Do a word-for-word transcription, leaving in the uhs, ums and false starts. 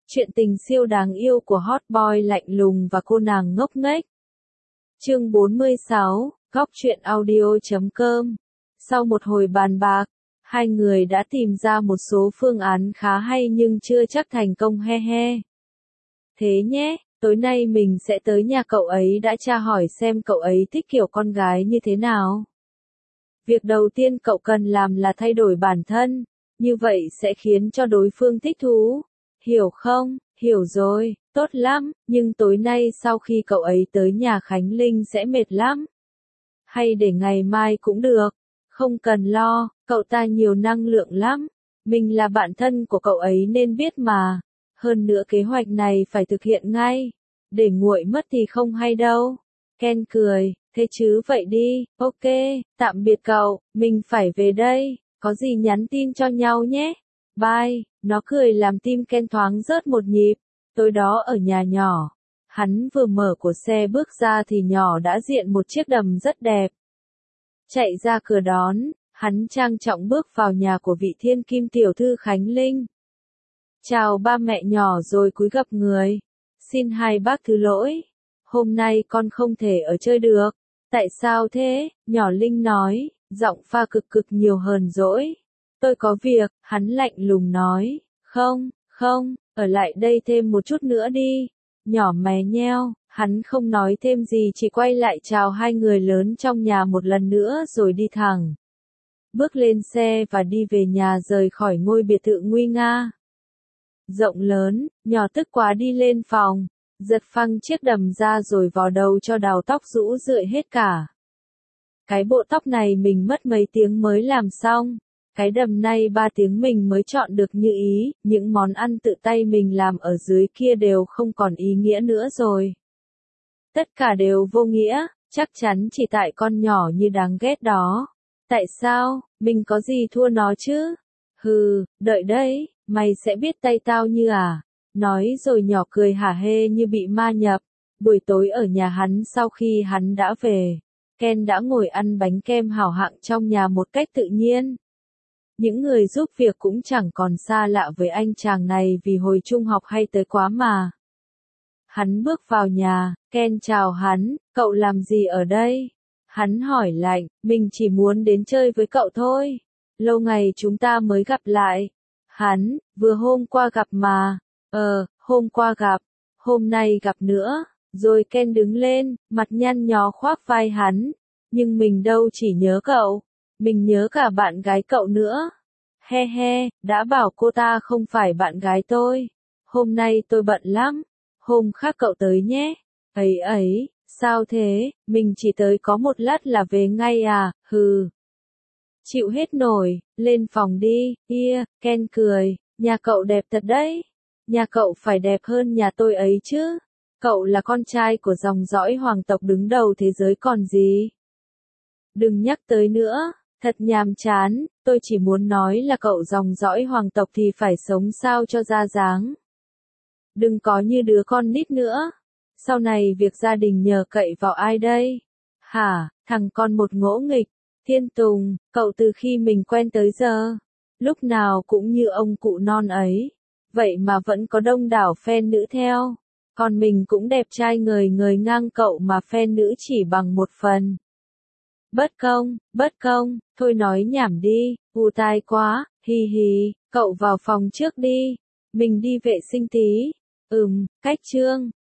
Chuyện tình siêu đáng yêu của hot boy lạnh lùng và cô nàng ngốc nghếch. Chương bốn mươi sáu, góc truyện audio chấm com. Sau một hồi bàn bạc, hai người đã tìm ra một số phương án khá hay nhưng chưa chắc thành công he he. Thế nhé, tối nay mình sẽ tới nhà cậu ấy đã tra hỏi xem cậu ấy thích kiểu con gái như thế nào. Việc đầu tiên cậu cần làm là thay đổi bản thân, như vậy sẽ khiến cho đối phương thích thú. Hiểu không? Hiểu rồi, tốt lắm, nhưng tối nay sau khi cậu ấy tới nhà Khánh Linh sẽ mệt lắm. Hay để ngày mai cũng được, không cần lo, cậu ta nhiều năng lượng lắm. Mình là bạn thân của cậu ấy nên biết mà. Hơn nữa kế hoạch này phải thực hiện ngay. Để nguội mất thì không hay đâu. Ken cười, thế chứ vậy đi, ok, tạm biệt cậu, mình phải về đây, có gì nhắn tin cho nhau nhé. Bye, nó cười làm tim Ken thoáng rớt một nhịp. Tối đó ở nhà nhỏ, hắn vừa mở của xe bước ra thì nhỏ đã diện một chiếc đầm rất đẹp. Chạy ra cửa đón, hắn trang trọng bước vào nhà của vị thiên kim tiểu thư Khánh Linh. Chào ba mẹ nhỏ rồi cúi gập người. Xin hai bác thứ lỗi. Hôm nay con không thể ở chơi được. Tại sao thế? Nhỏ Linh nói, giọng pha cực cực nhiều hờn dỗi. Tôi có việc, hắn lạnh lùng nói. Không, không, ở lại đây thêm một chút nữa đi. Nhỏ mé nheo, hắn không nói thêm gì chỉ quay lại chào hai người lớn trong nhà một lần nữa rồi đi thẳng. Bước lên xe và đi về nhà rời khỏi ngôi biệt thự nguy nga. Rộng lớn, nhỏ tức quá đi lên phòng, giật phăng chiếc đầm ra rồi vò đầu cho đào tóc rũ rượi hết cả. Cái bộ tóc này mình mất mấy tiếng mới làm xong. Cái đầm này ba tiếng mình mới chọn được như ý, những món ăn tự tay mình làm ở dưới kia đều không còn ý nghĩa nữa rồi. Tất cả đều vô nghĩa, chắc chắn chỉ tại con nhỏ như đáng ghét đó. Tại sao, mình có gì thua nó chứ? Hừ, đợi đấy, mày sẽ biết tay tao như à? Nói rồi nhỏ cười hả hê như bị ma nhập. Buổi tối ở nhà hắn sau khi hắn đã về, Ken đã ngồi ăn bánh kem hảo hạng trong nhà một cách tự nhiên. Những người giúp việc cũng chẳng còn xa lạ với anh chàng này vì hồi trung học hay tới quá mà. Hắn bước vào nhà, Ken chào hắn, cậu làm gì ở đây? Hắn hỏi lạnh, mình chỉ muốn đến chơi với cậu thôi. Lâu ngày chúng ta mới gặp lại. Hắn, vừa hôm qua gặp mà. Ờ, hôm qua gặp, hôm nay gặp nữa. Rồi Ken đứng lên, mặt nhăn nhó khoác vai hắn. Nhưng mình đâu chỉ nhớ cậu. Mình nhớ cả bạn gái cậu nữa. He he, đã bảo cô ta không phải bạn gái tôi. Hôm nay tôi bận lắm. Hôm khác cậu tới nhé. Ấy ấy, sao thế, mình chỉ tới có một lát là về ngay à, hừ. Chịu hết nổi, lên phòng đi, kia, Ken cười, nhà cậu đẹp thật đấy. Nhà cậu phải đẹp hơn nhà tôi ấy chứ. Cậu là con trai của dòng dõi hoàng tộc đứng đầu thế giới còn gì. Đừng nhắc tới nữa. Thật nhàm chán, tôi chỉ muốn nói là cậu dòng dõi hoàng tộc thì phải sống sao cho ra dáng. Đừng có như đứa con nít nữa. Sau này việc gia đình nhờ cậy vào ai đây? Hả, thằng con một ngỗ nghịch. Thiên Tùng, cậu từ khi mình quen tới giờ, lúc nào cũng như ông cụ non ấy. Vậy mà vẫn có đông đảo fan nữ theo. Còn mình cũng đẹp trai ngời ngời ngang cậu mà fan nữ chỉ bằng một phần. Bất công, bất công, thôi nói nhảm đi, u tai quá, hi hi, cậu vào phòng trước đi, mình đi vệ sinh tí. Ừm, cách trương,